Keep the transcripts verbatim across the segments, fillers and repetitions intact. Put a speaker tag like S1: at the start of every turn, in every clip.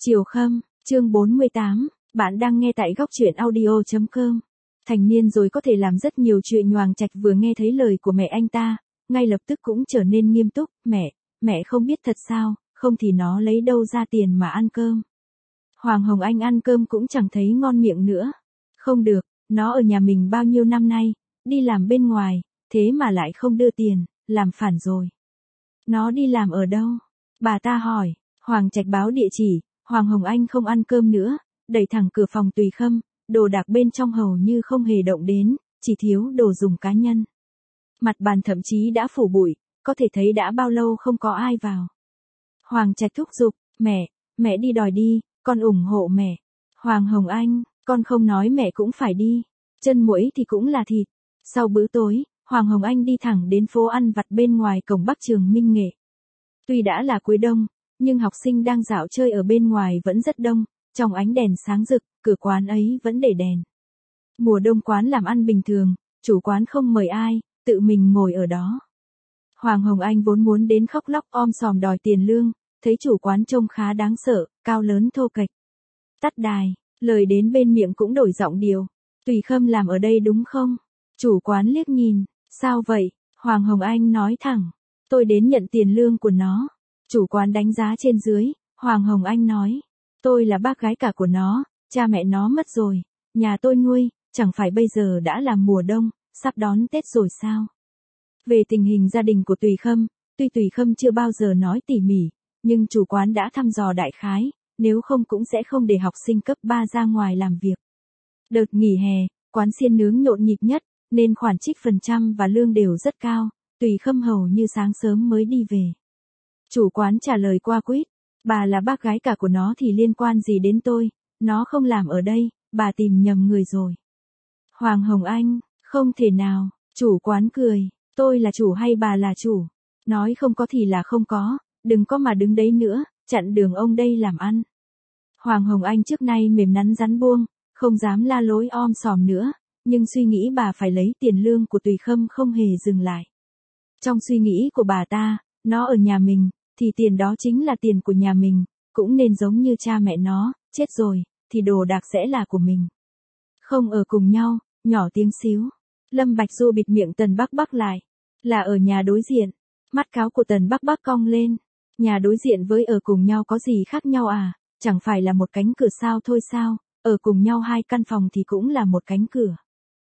S1: Chiều Khâm, chương bốn mươi tám, bạn đang nghe tại góc truyện audio chấm com. Thành niên rồi có thể làm rất nhiều chuyện. Hoàng Trạch vừa nghe thấy lời của mẹ anh ta, ngay lập tức cũng trở nên nghiêm túc. Mẹ, mẹ không biết thật sao, không thì nó lấy đâu ra tiền mà ăn cơm. Hoàng Hồng Anh ăn cơm cũng chẳng thấy ngon miệng nữa. Không được, nó ở nhà mình bao nhiêu năm nay, đi làm bên ngoài, thế mà lại không đưa tiền, làm phản rồi. Nó đi làm ở đâu? Bà ta hỏi. Hoàng Trạch báo địa chỉ. Hoàng Hồng Anh không ăn cơm nữa, đẩy thẳng cửa phòng Tùy Khâm, đồ đạc bên trong hầu như không hề động đến, chỉ thiếu đồ dùng cá nhân. Mặt bàn thậm chí đã phủ bụi, có thể thấy đã bao lâu không có ai vào. Hoàng Trạch thúc giục, mẹ, mẹ đi đòi đi, con ủng hộ mẹ. Hoàng Hồng Anh, con không nói mẹ cũng phải đi, chân muỗi thì cũng là thịt. Sau bữa tối, Hoàng Hồng Anh đi thẳng đến phố ăn vặt bên ngoài cổng Bắc Trường Minh Nghệ. Tuy đã là cuối đông, nhưng học sinh đang dạo chơi ở bên ngoài vẫn rất đông, trong ánh đèn sáng rực, cửa quán ấy vẫn để đèn. Mùa đông quán làm ăn bình thường, chủ quán không mời ai, tự mình ngồi ở đó. Hoàng Hồng Anh vốn muốn đến khóc lóc om sòm đòi tiền lương, thấy chủ quán trông khá đáng sợ, cao lớn thô kệch. Tắt đài, lời đến bên miệng cũng đổi giọng điệu. Tùy Khâm làm ở đây đúng không? Chủ quán liếc nhìn, sao vậy? Hoàng Hồng Anh nói thẳng, tôi đến nhận tiền lương của nó. Chủ quán đánh giá trên dưới, Hoàng Hồng Anh nói, tôi là bác gái cả của nó, cha mẹ nó mất rồi, nhà tôi nuôi, chẳng phải bây giờ đã là mùa đông, sắp đón Tết rồi sao? Về tình hình gia đình của Tùy Khâm, tuy Tùy Khâm chưa bao giờ nói tỉ mỉ, nhưng chủ quán đã thăm dò đại khái, nếu không cũng sẽ không để học sinh cấp ba ra ngoài làm việc. Đợt nghỉ hè, quán xiên nướng nhộn nhịp nhất, nên khoản trích phần trăm và lương đều rất cao, Tùy Khâm hầu như sáng sớm mới đi về. Chủ quán trả lời qua quýt, bà là bác gái cả của nó thì liên quan gì đến tôi, nó không làm ở đây, bà tìm nhầm người rồi. Hoàng Hồng Anh, không thể nào, chủ quán cười, tôi là chủ hay bà là chủ? Nói không có thì là không có, đừng có mà đứng đấy nữa, chặn đường ông đây làm ăn. Hoàng Hồng Anh trước nay mềm nắn rắn buông, không dám la lối om sòm nữa, nhưng suy nghĩ bà phải lấy tiền lương của Tùy Khâm không hề dừng lại. Trong suy nghĩ của bà ta, nó ở nhà mình, thì tiền đó chính là tiền của nhà mình, cũng nên giống như cha mẹ nó, chết rồi, thì đồ đạc sẽ là của mình. Không ở cùng nhau, nhỏ tiếng xíu. Lâm Bạch Du bịt miệng Tần Bắc Bắc lại, là ở nhà đối diện. Mắt cáo của Tần Bắc Bắc cong lên, nhà đối diện với ở cùng nhau có gì khác nhau à, chẳng phải là một cánh cửa sao thôi sao, ở cùng nhau hai căn phòng thì cũng là một cánh cửa.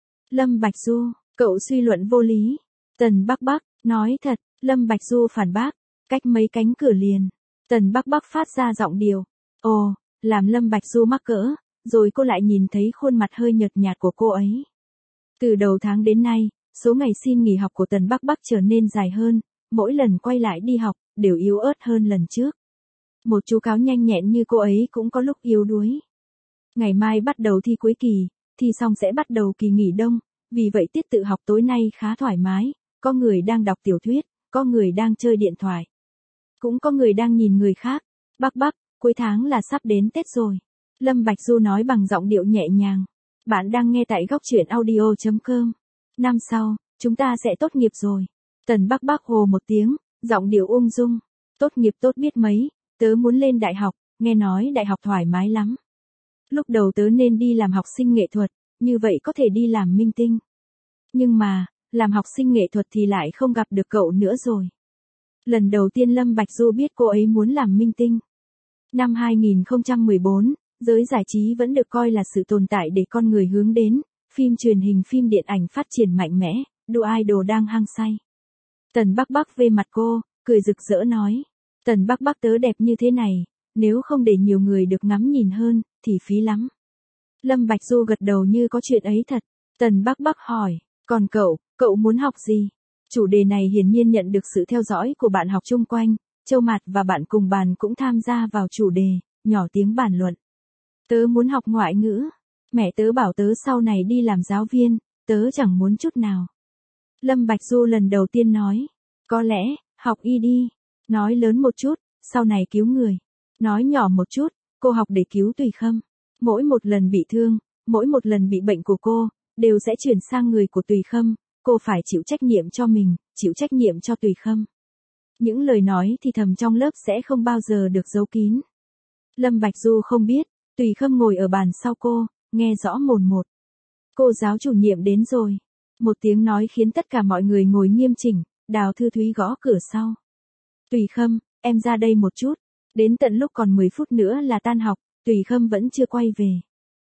S1: Lâm Bạch Du, cậu suy luận vô lý. Tần Bắc Bắc, nói thật, Lâm Bạch Du phản bác. Cách mấy cánh cửa liền. Tần Bắc Bắc phát ra giọng điệu. Ồ, làm Lâm Bạch Du mắc cỡ, rồi cô lại nhìn thấy khuôn mặt hơi nhợt nhạt của cô ấy. Từ đầu tháng đến nay, số ngày xin nghỉ học của Tần Bắc Bắc trở nên dài hơn, mỗi lần quay lại đi học, đều yếu ớt hơn lần trước. Một chú cáo nhanh nhẹn như cô ấy cũng có lúc yếu đuối. Ngày mai bắt đầu thi cuối kỳ, thi xong sẽ bắt đầu kỳ nghỉ đông, vì vậy tiết tự học tối nay khá thoải mái, có người đang đọc tiểu thuyết, có người đang chơi điện thoại. Cũng có người đang nhìn người khác. Bắc Bắc, cuối tháng là sắp đến Tết rồi. Lâm Bạch Du nói bằng giọng điệu nhẹ nhàng. Bạn đang nghe tại góc truyện audio chấm com. Năm sau, chúng ta sẽ tốt nghiệp rồi. Tần Bắc Bắc hồ một tiếng, giọng điệu ung dung. Tốt nghiệp tốt biết mấy, tớ muốn lên đại học, nghe nói đại học thoải mái lắm. Lúc đầu tớ nên đi làm học sinh nghệ thuật, như vậy có thể đi làm minh tinh. Nhưng mà, làm học sinh nghệ thuật thì lại không gặp được cậu nữa rồi. Lần đầu tiên Lâm Bạch Du biết cô ấy muốn làm minh tinh. Năm hai nghìn không trăm mười bốn, giới giải trí vẫn được coi là sự tồn tại để con người hướng đến, phim truyền hình phim điện ảnh phát triển mạnh mẽ, đua idol đang hăng say. Tần Bắc Bắc về mặt cô, cười rực rỡ nói, Tần Bắc Bắc tớ đẹp như thế này, nếu không để nhiều người được ngắm nhìn hơn, thì phí lắm. Lâm Bạch Du gật đầu như có chuyện ấy thật. Tần Bắc Bắc hỏi, còn cậu, cậu muốn học gì? Chủ đề này hiển nhiên nhận được sự theo dõi của bạn học chung quanh, Châu Mạt và bạn cùng bàn cũng tham gia vào chủ đề, nhỏ tiếng bàn luận. Tớ muốn học ngoại ngữ. Mẹ tớ bảo tớ sau này đi làm giáo viên, tớ chẳng muốn chút nào. Lâm Bạch Du lần đầu tiên nói, có lẽ, học y đi. Nói lớn một chút, sau này cứu người. Nói nhỏ một chút, cô học để cứu Tùy Khâm. Mỗi một lần bị thương, mỗi một lần bị bệnh của cô, đều sẽ chuyển sang người của Tùy Khâm. Cô phải chịu trách nhiệm cho mình, chịu trách nhiệm cho Tùy Khâm. Những lời nói thì thầm trong lớp sẽ không bao giờ được giấu kín. Lâm Bạch Du không biết, Tùy Khâm ngồi ở bàn sau cô, nghe rõ mồn một. Cô giáo chủ nhiệm đến rồi. Một tiếng nói khiến tất cả mọi người ngồi nghiêm chỉnh, Đào Thư Thúy gõ cửa sau. Tùy Khâm, em ra đây một chút. Đến tận lúc còn mười phút nữa là tan học, Tùy Khâm vẫn chưa quay về.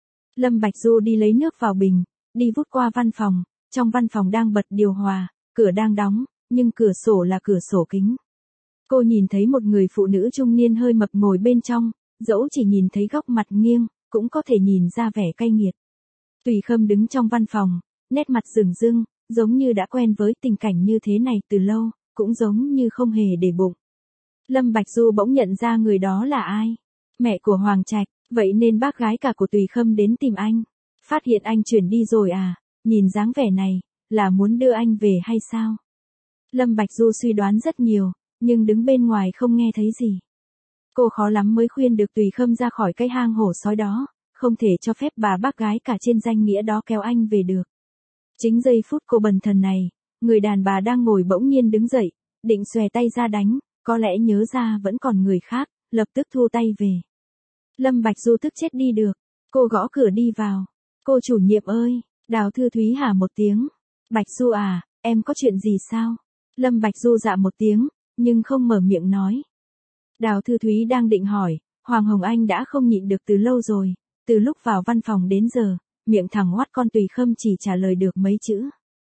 S1: Lâm Bạch Du đi lấy nước vào bình, đi vút qua văn phòng, trong văn phòng đang bật điều hòa, cửa đang đóng, nhưng cửa sổ là cửa sổ kính. Cô nhìn thấy một người phụ nữ trung niên hơi mập ngồi bên trong, dẫu chỉ nhìn thấy góc mặt nghiêng, cũng có thể nhìn ra vẻ cay nghiệt. Tùy Khâm đứng trong văn phòng, nét mặt rừng rưng, giống như đã quen với tình cảnh như thế này từ lâu, cũng giống như không hề để bụng. Lâm Bạch Du bỗng nhận ra người đó là ai. Mẹ của Hoàng Trạch, vậy nên bác gái cả của Tùy Khâm đến tìm anh. Phát hiện anh chuyển đi rồi à, nhìn dáng vẻ này, là muốn đưa anh về hay sao? Lâm Bạch Du suy đoán rất nhiều, nhưng đứng bên ngoài không nghe thấy gì. Cô khó lắm mới khuyên được Tùy Khâm ra khỏi cái hang hổ sói đó, không thể cho phép bà bác gái cả trên danh nghĩa đó kéo anh về được. Chính giây phút cô bần thần này, người đàn bà đang ngồi bỗng nhiên đứng dậy, định xòe tay ra đánh, có lẽ nhớ ra vẫn còn người khác, lập tức thu tay về. Lâm Bạch Du tức chết đi được, cô gõ cửa đi vào. Cô chủ nhiệm ơi, Đào Thư Thúy hả một tiếng. Bạch Du à, em có chuyện gì sao? Lâm Bạch Du dạ một tiếng, nhưng không mở miệng nói. Đào Thư Thúy đang định hỏi, Hoàng Hồng Anh đã không nhịn được từ lâu rồi, từ lúc vào văn phòng đến giờ, miệng thẳng ngoắt con Tùy Khâm chỉ trả lời được mấy chữ.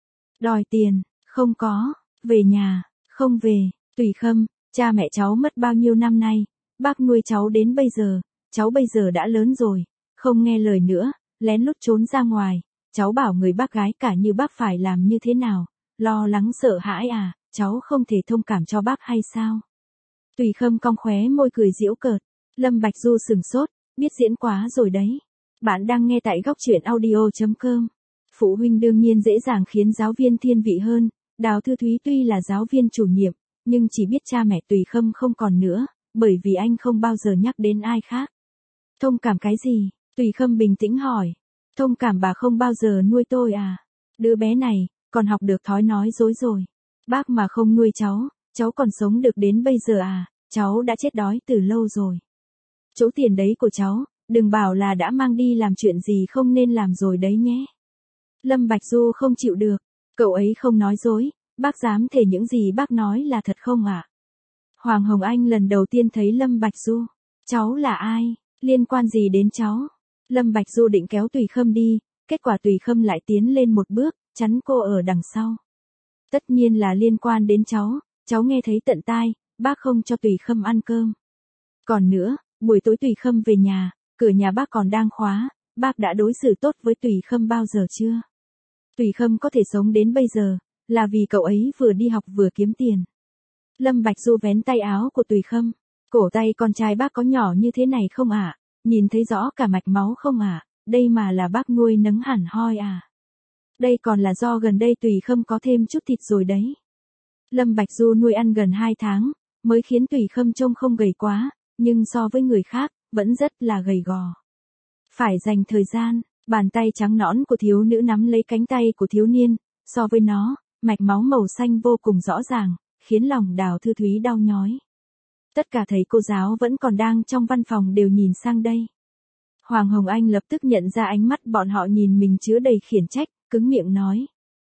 S1: Đòi tiền, không có, về nhà, không về, Tùy Khâm, cha mẹ cháu mất bao nhiêu năm nay, bác nuôi cháu đến bây giờ, cháu bây giờ đã lớn rồi, không nghe lời nữa, lén lút trốn ra ngoài, cháu bảo người bác gái cả như bác phải làm như thế nào, lo lắng sợ hãi à, cháu không thể thông cảm cho bác hay sao? Tùy Khâm cong khóe môi cười giễu cợt. Lâm Bạch Du sừng sốt, biết diễn quá rồi đấy. Bạn đang nghe tại góc truyện audio chấm com. Phụ huynh đương nhiên dễ dàng khiến giáo viên thiên vị hơn, Đào Thư Thúy tuy là giáo viên chủ nhiệm, nhưng chỉ biết cha mẹ Tùy Khâm không còn nữa, bởi vì anh không bao giờ nhắc đến ai khác. Thông cảm cái gì? Tùy Khâm bình tĩnh hỏi. Thông cảm bà không bao giờ nuôi tôi à? Đứa bé này, còn học được thói nói dối rồi. Bác mà không nuôi cháu, cháu còn sống được đến bây giờ à? Cháu đã chết đói từ lâu rồi. Chỗ tiền đấy của cháu, đừng bảo là đã mang đi làm chuyện gì không nên làm rồi đấy nhé. Lâm Bạch Du không chịu được, cậu ấy không nói dối, bác dám thể những gì bác nói là thật không ạ? À? Hoàng Hồng Anh lần đầu tiên thấy Lâm Bạch Du. Cháu là ai? Liên quan gì đến cháu? Lâm Bạch Du định kéo Tùy Khâm đi, kết quả Tùy Khâm lại tiến lên một bước, chắn cô ở đằng sau. Tất nhiên là liên quan đến cháu, cháu nghe thấy tận tai, bác không cho Tùy Khâm ăn cơm. Còn nữa, buổi tối Tùy Khâm về nhà, cửa nhà bác còn đang khóa, bác đã đối xử tốt với Tùy Khâm bao giờ chưa? Tùy Khâm có thể sống đến bây giờ, là vì cậu ấy vừa đi học vừa kiếm tiền. Lâm Bạch Du vén tay áo của Tùy Khâm. Cổ tay con trai bác có nhỏ như thế này không ạ? À? Nhìn thấy rõ cả mạch máu không ạ? À? Đây mà là bác nuôi nấng hẳn hoi à? Đây còn là do gần đây Tùy Khâm có thêm chút thịt rồi đấy. Lâm Bạch Du nuôi ăn gần hai tháng, mới khiến Tùy Khâm trông không gầy quá, nhưng so với người khác, vẫn rất là gầy gò. Phải dành thời gian, bàn tay trắng nõn của thiếu nữ nắm lấy cánh tay của thiếu niên, so với nó, mạch máu màu xanh vô cùng rõ ràng, khiến lòng Đào Thư Thúy đau nhói. Tất cả thầy cô giáo vẫn còn đang trong văn phòng đều nhìn sang đây. Hoàng Hồng Anh lập tức nhận ra ánh mắt bọn họ nhìn mình chứa đầy khiển trách, cứng miệng nói.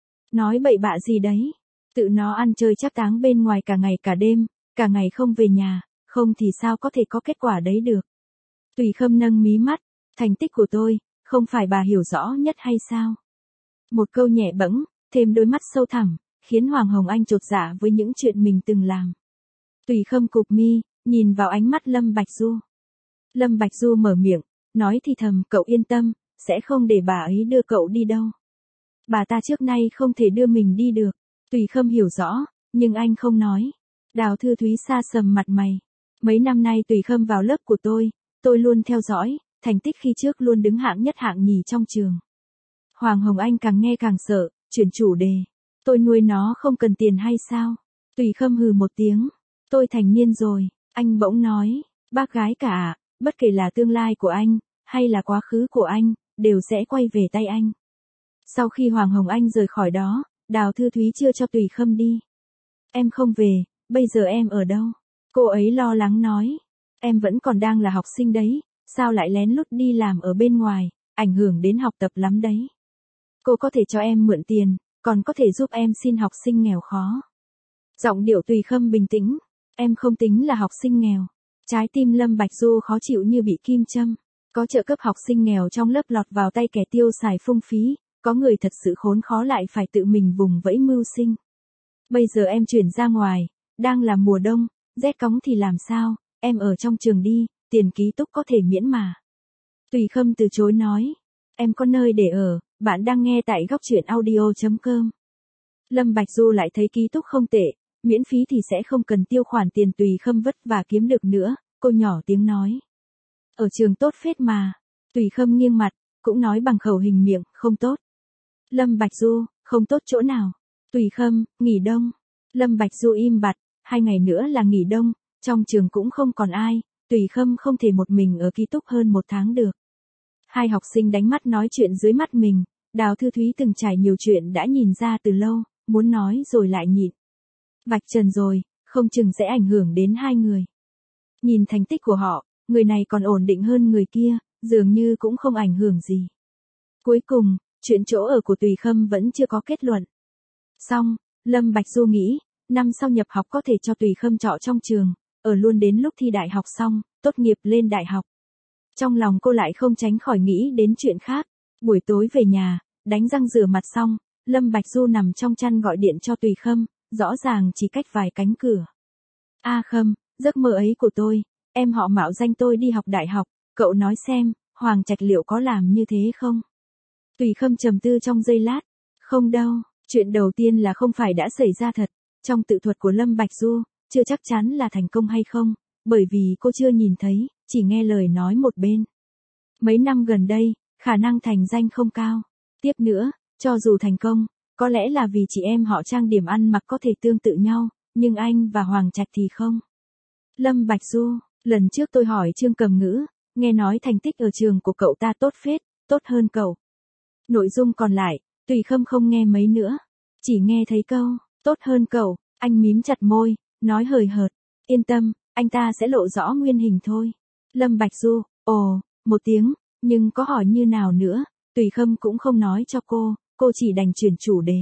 S1: Nói bậy bạ gì đấy? Tự nó ăn chơi chắc táng bên ngoài cả ngày cả đêm, cả ngày không về nhà, không thì sao có thể có kết quả đấy được. Tùy Khâm nâng mí mắt, thành tích của tôi, không phải bà hiểu rõ nhất hay sao? Một câu nhẹ bẫng, thêm đôi mắt sâu thẳm, khiến Hoàng Hồng Anh chột dạ với những chuyện mình từng làm. Tùy Khâm cụp mi, nhìn vào ánh mắt Lâm Bạch Du. Lâm Bạch Du mở miệng, nói thì thầm, cậu yên tâm, sẽ không để bà ấy đưa cậu đi đâu. Bà ta trước nay không thể đưa mình đi được. Tùy Khâm hiểu rõ, nhưng anh không nói. Đào Thư Thúy sa sầm mặt mày. Mấy năm nay Tùy Khâm vào lớp của tôi, tôi luôn theo dõi, thành tích khi trước luôn đứng hạng nhất hạng nhì trong trường. Hoàng Hồng Anh càng nghe càng sợ, chuyển chủ đề. Tôi nuôi nó không cần tiền hay sao? Tùy Khâm hừ một tiếng. Tôi thành niên rồi, anh bỗng nói, bác gái cả, bất kể là tương lai của anh, hay là quá khứ của anh, đều sẽ quay về tay anh. Sau khi Hoàng Hồng Anh rời khỏi đó, Đào Thư Thúy chưa cho Tùy Khâm đi. Em không về, bây giờ em ở đâu? Cô ấy lo lắng nói. Em vẫn còn đang là học sinh đấy, sao lại lén lút đi làm ở bên ngoài, ảnh hưởng đến học tập lắm đấy. Cô có thể cho em mượn tiền, còn có thể giúp em xin học sinh nghèo khó. Giọng điệu Tùy Khâm bình tĩnh, em không tính là học sinh nghèo. Trái tim Lâm Bạch Du khó chịu như bị kim châm. Có trợ cấp học sinh nghèo trong lớp lọt vào tay kẻ tiêu xài phung phí, có người thật sự khốn khó lại phải tự mình vùng vẫy mưu sinh. Bây giờ em chuyển ra ngoài, đang là mùa đông, rét cóng thì làm sao, em ở trong trường đi, tiền ký túc có thể miễn mà. Tùy Khâm từ chối nói, em có nơi để ở, bạn đang nghe tại góc truyện audio chấm com. Lâm Bạch Du lại thấy ký túc không tệ, miễn phí thì sẽ không cần tiêu khoản tiền Tùy Khâm vất vả kiếm được nữa, cô nhỏ tiếng nói. Ở trường tốt phết mà. Tùy Khâm nghiêng mặt, cũng nói bằng khẩu hình miệng, không tốt. Lâm Bạch Du, không tốt chỗ nào? Tùy Khâm, nghỉ đông. Lâm Bạch Du im bặt, hai ngày nữa là nghỉ đông, trong trường cũng không còn ai, Tùy Khâm không thể một mình ở ký túc hơn một tháng được. Hai học sinh đánh mắt nói chuyện dưới mắt mình, Đào Thư Thúy từng trải nhiều chuyện đã nhìn ra từ lâu, muốn nói rồi lại nhịn. Vạch trần rồi, không chừng sẽ ảnh hưởng đến hai người. Nhìn thành tích của họ, người này còn ổn định hơn người kia, dường như cũng không ảnh hưởng gì. Cuối cùng, chuyện chỗ ở của Tùy Khâm vẫn chưa có kết luận. Xong, Lâm Bạch Du nghĩ, năm sau nhập học có thể cho Tùy Khâm trọ trong trường, ở luôn đến lúc thi đại học xong, tốt nghiệp lên đại học. Trong lòng cô lại không tránh khỏi nghĩ đến chuyện khác. Buổi tối về nhà, đánh răng rửa mặt xong, Lâm Bạch Du nằm trong chăn gọi điện cho Tùy Khâm, rõ ràng chỉ cách vài cánh cửa. A Khâm, giấc mơ ấy của tôi, em họ mạo danh tôi đi học đại học, cậu nói xem, Hoàng Trạch liệu có làm như thế không? Tùy Khâm trầm tư trong giây lát, không đâu, chuyện đầu tiên là không phải đã xảy ra thật, trong tự thuật của Lâm Bạch Du, chưa chắc chắn là thành công hay không, bởi vì cô chưa nhìn thấy, chỉ nghe lời nói một bên. Mấy năm gần đây, khả năng thành danh không cao. Tiếp nữa, cho dù thành công, có lẽ là vì chị em họ trang điểm ăn mặc có thể tương tự nhau, nhưng anh và Hoàng Trạch thì không. Lâm Bạch Du, lần trước tôi hỏi Trương Cầm Ngữ, nghe nói thành tích ở trường của cậu ta tốt phết, tốt hơn cậu. Nội dung còn lại, Tùy Khâm không nghe mấy nữa, chỉ nghe thấy câu, tốt hơn cậu, anh mím chặt môi, nói hời hợt, yên tâm, anh ta sẽ lộ rõ nguyên hình thôi. Lâm Bạch Du, ồ, một tiếng, nhưng có hỏi như nào nữa, Tùy Khâm cũng không nói cho cô, cô chỉ đành chuyển chủ đề.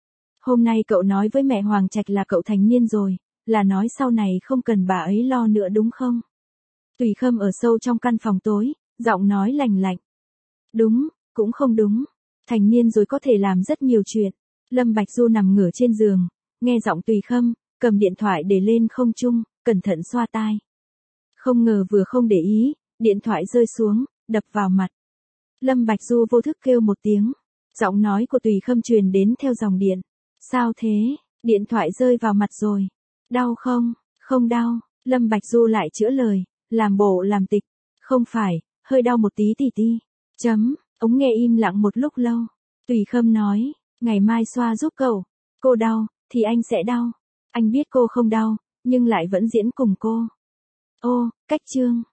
S1: Hôm nay cậu nói với mẹ Hoàng Trạch là cậu thành niên rồi, là nói sau này không cần bà ấy lo nữa đúng không? Tùy Khâm ở sâu trong căn phòng tối, giọng nói lành lạnh. Đúng, cũng không đúng, thành niên rồi có thể làm rất nhiều chuyện. Lâm Bạch Du nằm ngửa trên giường, nghe giọng Tùy Khâm, cầm điện thoại để lên không trung, cẩn thận xoa tai. Không ngờ vừa không để ý, điện thoại rơi xuống, đập vào mặt. Lâm Bạch Du vô thức kêu một tiếng, giọng nói của Tùy Khâm truyền đến theo dòng điện. Sao thế, điện thoại rơi vào mặt rồi. Đau không? Không đau. Lâm Bạch Du lại chữa lời, làm bộ làm tịch. Không phải, hơi đau một tí tì ti. Chấm, ống nghe im lặng một lúc lâu. Tùy Khâm nói, ngày mai xoa giúp cậu. Cô đau, thì anh sẽ đau. Anh biết cô không đau, nhưng lại vẫn diễn cùng cô. Ô, cách chương.